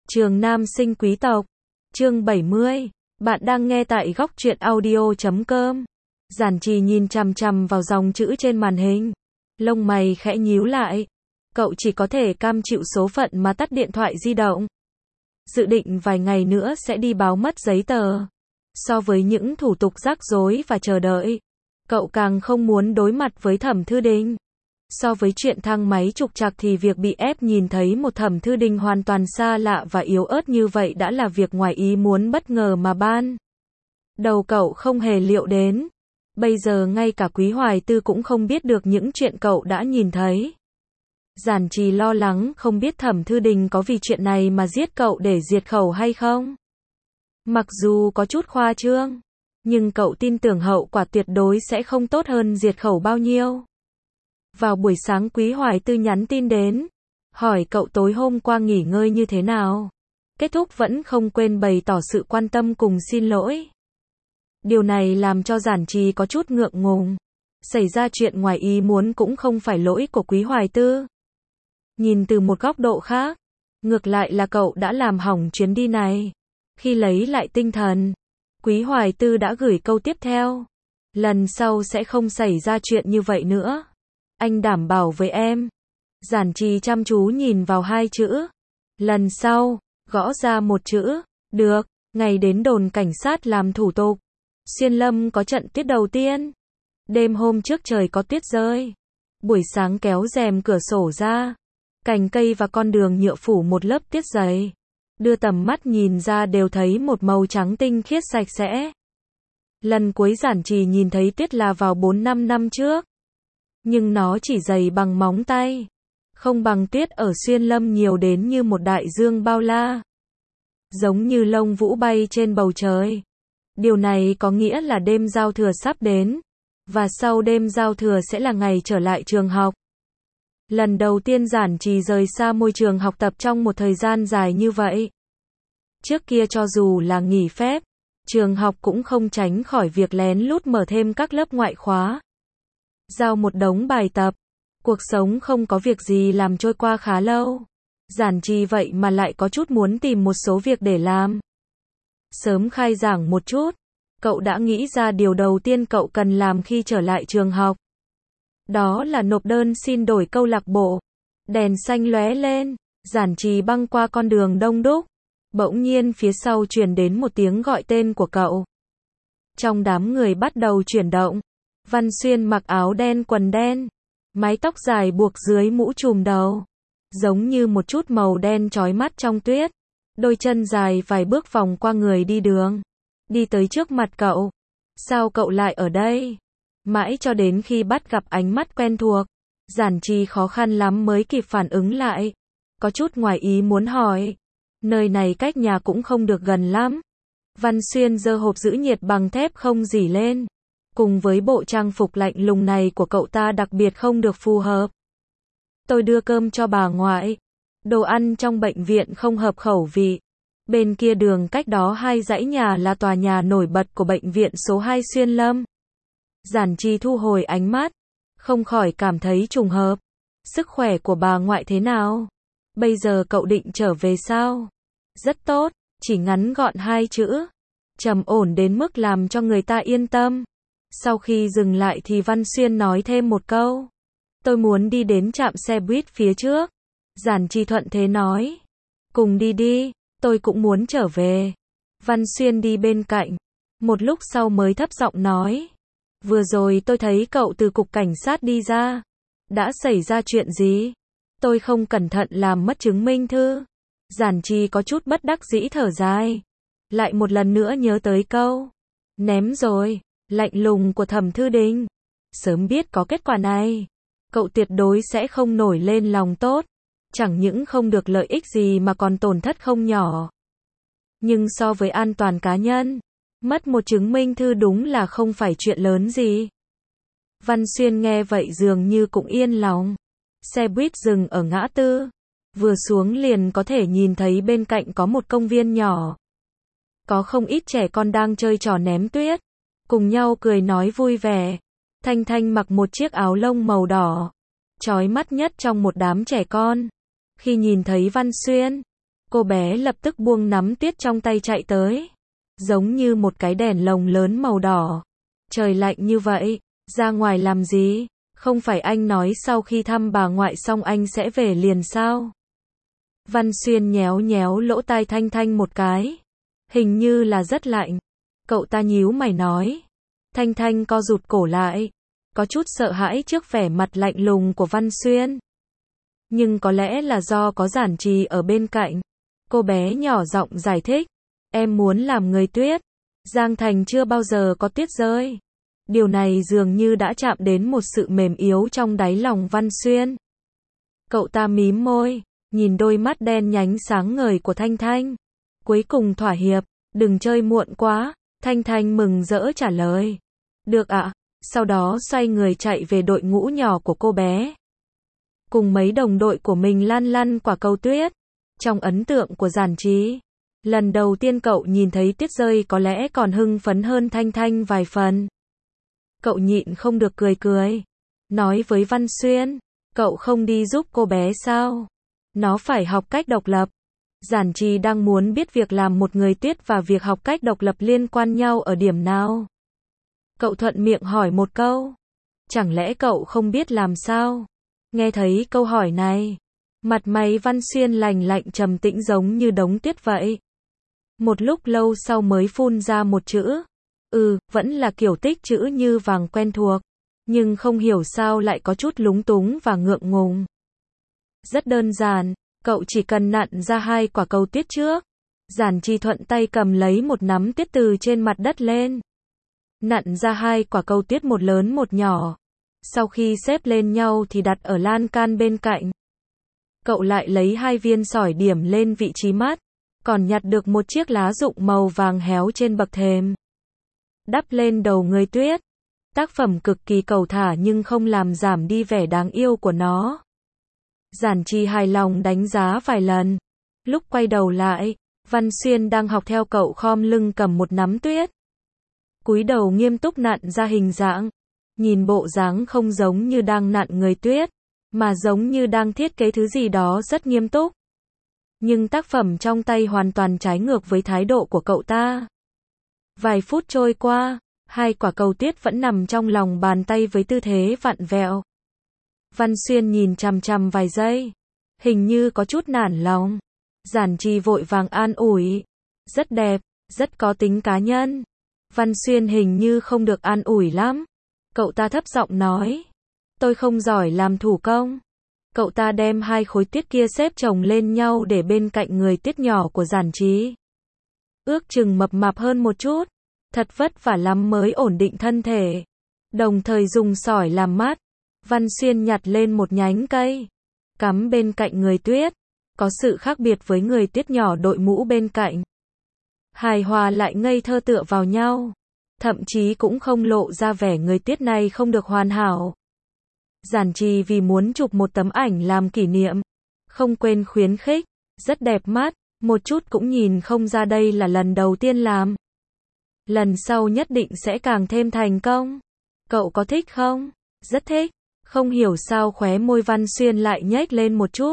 Trường Nam Sinh Quý Tộc, chương 70. Bạn đang nghe tại góc truyện audio.com. Giản Trì nhìn chằm chằm vào dòng chữ trên màn hình. Lông mày khẽ nhíu lại. Cậu chỉ có thể cam chịu số phận mà tắt điện thoại di động. Dự định vài ngày nữa sẽ đi báo mất giấy tờ. So với những thủ tục rắc rối và chờ đợi, cậu càng không muốn đối mặt với Thẩm Thư Đình. So với chuyện thang máy trục trặc thì việc bị ép nhìn thấy một Thẩm Thư Đình hoàn toàn xa lạ và yếu ớt như vậy đã là việc ngoài ý muốn bất ngờ mà ban đầu cậu không hề liệu đến. Bây giờ ngay cả Quý Hoài Tư cũng không biết được những chuyện cậu đã nhìn thấy. Giản Trì lo lắng không biết Thẩm Thư Đình có vì chuyện này mà giết cậu để diệt khẩu hay không. Mặc dù có chút khoa trương, nhưng cậu tin tưởng hậu quả tuyệt đối sẽ không tốt hơn diệt khẩu bao nhiêu. Vào buổi sáng Quý Hoài Tư nhắn tin đến, hỏi cậu tối hôm qua nghỉ ngơi như thế nào. Kết thúc vẫn không quên bày tỏ sự quan tâm cùng xin lỗi. Điều này làm cho Giản Trì có chút ngượng ngùng. Xảy ra chuyện ngoài ý muốn cũng không phải lỗi của Quý Hoài Tư. Nhìn từ một góc độ khác, ngược lại là cậu đã làm hỏng chuyến đi này. Khi lấy lại tinh thần, Quý Hoài Tư đã gửi câu tiếp theo. Lần sau sẽ không xảy ra chuyện như vậy nữa. Anh đảm bảo với em. Giản Trì chăm chú nhìn vào hai chữ. Lần sau, gõ ra một chữ. Được, ngày đến đồn cảnh sát làm thủ tục. Xuyên Lâm có trận tuyết đầu tiên. Đêm hôm trước trời có tuyết rơi. Buổi sáng kéo rèm cửa sổ ra. Cành cây và con đường nhựa phủ một lớp tuyết dày. Đưa tầm mắt nhìn ra đều thấy một màu trắng tinh khiết sạch sẽ. Lần cuối Giản Trì nhìn thấy tuyết là vào 4-5 năm trước. Nhưng nó chỉ dày bằng móng tay. Không bằng tuyết ở Xuyên Lâm nhiều đến như một đại dương bao la. Giống như lông vũ bay trên bầu trời. Điều này có nghĩa là đêm giao thừa sắp đến. Và sau đêm giao thừa sẽ là ngày trở lại trường học. Lần đầu tiên Giản Trì rời xa môi trường học tập trong một thời gian dài như vậy. Trước kia cho dù là nghỉ phép, trường học cũng không tránh khỏi việc lén lút mở thêm các lớp ngoại khóa. Giao một đống bài tập. Cuộc sống không có việc gì làm trôi qua khá lâu. Giản Trì vậy mà lại có chút muốn tìm một số việc để làm. Sớm khai giảng một chút. Cậu đã nghĩ ra điều đầu tiên cậu cần làm khi trở lại trường học. Đó là nộp đơn xin đổi câu lạc bộ. Đèn xanh lóe lên. Giản Trì băng qua con đường đông đúc. Bỗng nhiên phía sau truyền đến một tiếng gọi tên của cậu. Trong đám người bắt đầu chuyển động. Văn Xuyên mặc áo đen quần đen. Mái tóc dài buộc dưới mũ trùm đầu. Giống như một chút màu đen chói mắt trong tuyết. Đôi chân dài vài bước vòng qua người đi đường. Đi tới trước mặt cậu. Sao cậu lại ở đây? Mãi cho đến khi bắt gặp ánh mắt quen thuộc. Giản Trì khó khăn lắm mới kịp phản ứng lại. Có chút ngoài ý muốn hỏi. Nơi này cách nhà cũng không được gần lắm. Văn Xuyên giơ hộp giữ nhiệt bằng thép không rỉ lên. Cùng với bộ trang phục lạnh lùng này của cậu ta đặc biệt không được phù hợp. Tôi đưa cơm cho bà ngoại. Đồ ăn trong bệnh viện không hợp khẩu vị. Bên kia đường cách đó 2 dãy nhà là tòa nhà nổi bật của bệnh viện số 2 Xuyên Lâm. Giản Trì thu hồi ánh mắt. Không khỏi cảm thấy trùng hợp. Sức khỏe của bà ngoại thế nào? Bây giờ cậu định trở về sao? Rất tốt, chỉ ngắn gọn 2 chữ. Trầm ổn đến mức làm cho người ta yên tâm. Sau khi dừng lại thì Văn Xuyên nói thêm một câu. Tôi muốn đi đến trạm xe buýt phía trước. Giản Trì thuận thế nói. Cùng đi đi, tôi cũng muốn trở về. Văn Xuyên đi bên cạnh. Một lúc sau mới thấp giọng nói. Vừa rồi tôi thấy cậu từ cục cảnh sát đi ra. Đã xảy ra chuyện gì? Tôi không cẩn thận làm mất chứng minh thư. Giản Trì có chút bất đắc dĩ thở dài. Lại một lần nữa nhớ tới câu. Ném rồi. Lạnh lùng của Thẩm Thư Đình. Sớm biết có kết quả này. Cậu tuyệt đối sẽ không nổi lên lòng tốt. Chẳng những không được lợi ích gì mà còn tổn thất không nhỏ. Nhưng so với an toàn cá nhân, mất một chứng minh thư đúng là không phải chuyện lớn gì. Văn Xuyên nghe vậy dường như cũng yên lòng. Xe buýt dừng ở ngã tư. Vừa xuống liền có thể nhìn thấy bên cạnh có một công viên nhỏ. Có không ít trẻ con đang chơi trò ném tuyết. Cùng nhau cười nói vui vẻ. Thanh Thanh mặc một chiếc áo lông màu đỏ. Chói mắt nhất trong một đám trẻ con. Khi nhìn thấy Văn Xuyên, Cô bé lập tức buông nắm tuyết trong tay chạy tới. Giống như một cái đèn lồng lớn màu đỏ. Trời lạnh như vậy, ra ngoài làm gì? Không phải anh nói sau khi thăm bà ngoại xong anh sẽ về liền sao? Văn Xuyên nhéo nhéo lỗ tai Thanh Thanh một cái. Hình như là rất lạnh. Cậu ta nhíu mày nói. Thanh Thanh co rụt cổ lại. Có chút sợ hãi trước vẻ mặt lạnh lùng của Văn Xuyên. Nhưng có lẽ là do có Giản Trì ở bên cạnh. Cô bé nhỏ giọng giải thích. Em muốn làm người tuyết. Giang Thành chưa bao giờ có tuyết rơi. Điều này dường như đã chạm đến một sự mềm yếu trong đáy lòng Văn Xuyên. Cậu ta mím môi, nhìn đôi mắt đen nhánh sáng ngời của Thanh Thanh. Cuối cùng thỏa hiệp, đừng chơi muộn quá. Thanh Thanh mừng rỡ trả lời. Được ạ. Sau đó xoay người chạy về đội ngũ nhỏ của cô bé. Cùng mấy đồng đội của mình lăn lăn quả cầu tuyết. Trong ấn tượng của Giản Trì, lần đầu tiên cậu nhìn thấy tuyết rơi có lẽ còn hưng phấn hơn Thanh Thanh vài phần. Cậu nhịn không được cười cười. Nói với Văn Xuyên, cậu không đi giúp cô bé sao? Nó phải học cách độc lập. Giản Trì đang muốn biết việc làm một người tuyết và việc học cách độc lập liên quan nhau ở điểm nào. Cậu thuận miệng hỏi một câu. Chẳng lẽ cậu không biết làm sao? Nghe thấy câu hỏi này, mặt mày Văn Xuyên lành lạnh trầm tĩnh giống như đống tuyết vậy. Một lúc lâu sau mới phun ra một chữ. Vẫn là kiểu tích chữ như vàng quen thuộc. Nhưng không hiểu sao lại có chút lúng túng và ngượng ngùng. Rất đơn giản, cậu chỉ cần nặn ra 2 quả cầu tuyết trước. Giản Trì thuận tay cầm lấy một nắm tuyết từ trên mặt đất lên. Nặn ra 2 quả cầu tuyết, một lớn một nhỏ. Sau khi xếp lên nhau thì đặt ở lan can bên cạnh. Cậu lại lấy 2 viên sỏi điểm lên vị trí mắt. Còn nhặt được một chiếc lá rụng màu vàng héo trên bậc thềm. Đắp lên đầu người tuyết. Tác phẩm cực kỳ cầu thả nhưng không làm giảm đi vẻ đáng yêu của nó. Giản Trì hài lòng đánh giá vài lần. Lúc quay đầu lại, Văn Xuyên đang học theo cậu khom lưng cầm một nắm tuyết. Cúi đầu nghiêm túc nặn ra hình dạng. Nhìn bộ dáng không giống như đang nặn người tuyết, mà giống như đang thiết kế thứ gì đó rất nghiêm túc. Nhưng tác phẩm trong tay hoàn toàn trái ngược với thái độ của cậu ta. Vài phút trôi qua, 2 quả cầu tuyết vẫn nằm trong lòng bàn tay với tư thế vặn vẹo. Văn Xuyên nhìn chằm chằm vài giây, hình như có chút nản lòng. Giản Trì vội vàng an ủi. Rất đẹp, rất có tính cá nhân. Văn Xuyên hình như không được an ủi lắm. Cậu ta thấp giọng nói. Tôi không giỏi làm thủ công. Cậu ta đem 2 khối tuyết kia xếp chồng lên nhau để bên cạnh người tuyết nhỏ của Giản Trì. Ước chừng mập mạp hơn một chút. Thật vất vả lắm mới ổn định thân thể. Đồng thời dùng sỏi làm mát. Văn Xuyên nhặt lên một nhánh cây. Cắm bên cạnh người tuyết. Có sự khác biệt với người tuyết nhỏ đội mũ bên cạnh. Hài hòa lại ngây thơ tựa vào nhau. Thậm chí cũng không lộ ra vẻ người tuyết này không được hoàn hảo. Giản Trì vì muốn chụp một tấm ảnh làm kỷ niệm. Không quên khuyến khích. Rất đẹp mắt. Một chút cũng nhìn không ra đây là lần đầu tiên làm. Lần sau nhất định sẽ càng thêm thành công. Cậu có thích không? Rất thích. Không hiểu sao khóe môi Văn Xuyên lại nhếch lên một chút.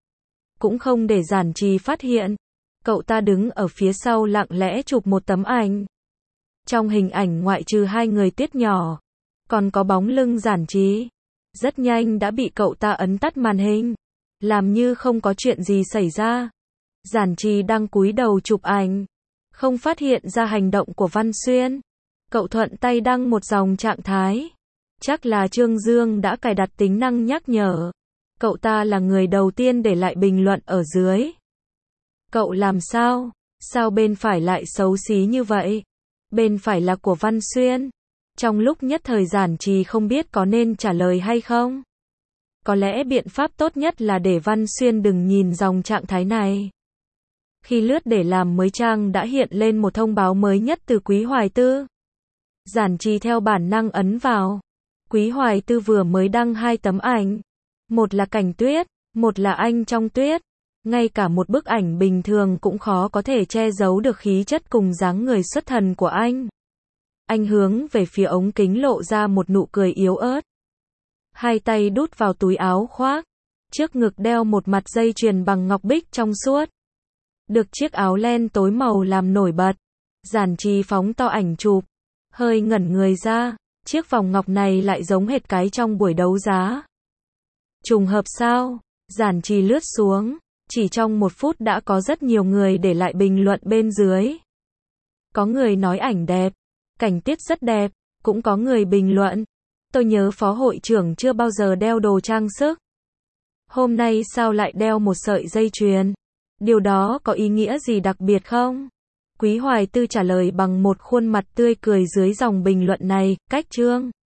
Cũng không để Giản Trì phát hiện. Cậu ta đứng ở phía sau lặng lẽ chụp một tấm ảnh. Trong hình ảnh ngoại trừ 2 người tuyết nhỏ, còn có bóng lưng Giản Trì. Rất nhanh đã bị cậu ta ấn tắt màn hình. Làm như không có chuyện gì xảy ra. Giản Trì đang cúi đầu chụp ảnh. Không phát hiện ra hành động của Văn Xuyên. Cậu thuận tay đăng một dòng trạng thái. Chắc là Trương Dương đã cài đặt tính năng nhắc nhở. Cậu ta là người đầu tiên để lại bình luận ở dưới. Cậu làm sao? Sao bên phải lại xấu xí như vậy? Bên phải là của Văn Xuyên. Trong lúc nhất thời Giản Trì không biết có nên trả lời hay không. Có lẽ biện pháp tốt nhất là để Văn Xuyên đừng nhìn dòng trạng thái này. Khi lướt để làm mới trang đã hiện lên một thông báo mới nhất từ Quý Hoài Tư. Giản Trì theo bản năng ấn vào. Quý Hoài Tư vừa mới đăng 2 tấm ảnh. Một là cảnh tuyết, một là anh trong tuyết. Ngay cả một bức ảnh bình thường cũng khó có thể che giấu được khí chất cùng dáng người xuất thần của anh. Anh hướng về phía ống kính lộ ra một nụ cười yếu ớt. 2 tay đút vào túi áo khoác. Trước ngực đeo một mặt dây chuyền bằng ngọc bích trong suốt. được chiếc áo len tối màu làm nổi bật. Giản Trì phóng to ảnh chụp, hơi ngẩn người ra, chiếc vòng ngọc này lại giống hệt cái trong buổi đấu giá. Trùng hợp sao? Giản Trì lướt xuống, chỉ trong 1 phút đã có rất nhiều người để lại bình luận bên dưới. Có người nói ảnh đẹp, cảnh tiết rất đẹp, cũng có người bình luận, tôi nhớ phó hội trưởng chưa bao giờ đeo đồ trang sức. Hôm nay sao lại đeo một sợi dây chuyền? Điều đó có ý nghĩa gì đặc biệt không? Quý Hoài Tư trả lời bằng một khuôn mặt tươi cười dưới dòng bình luận này, cách chương.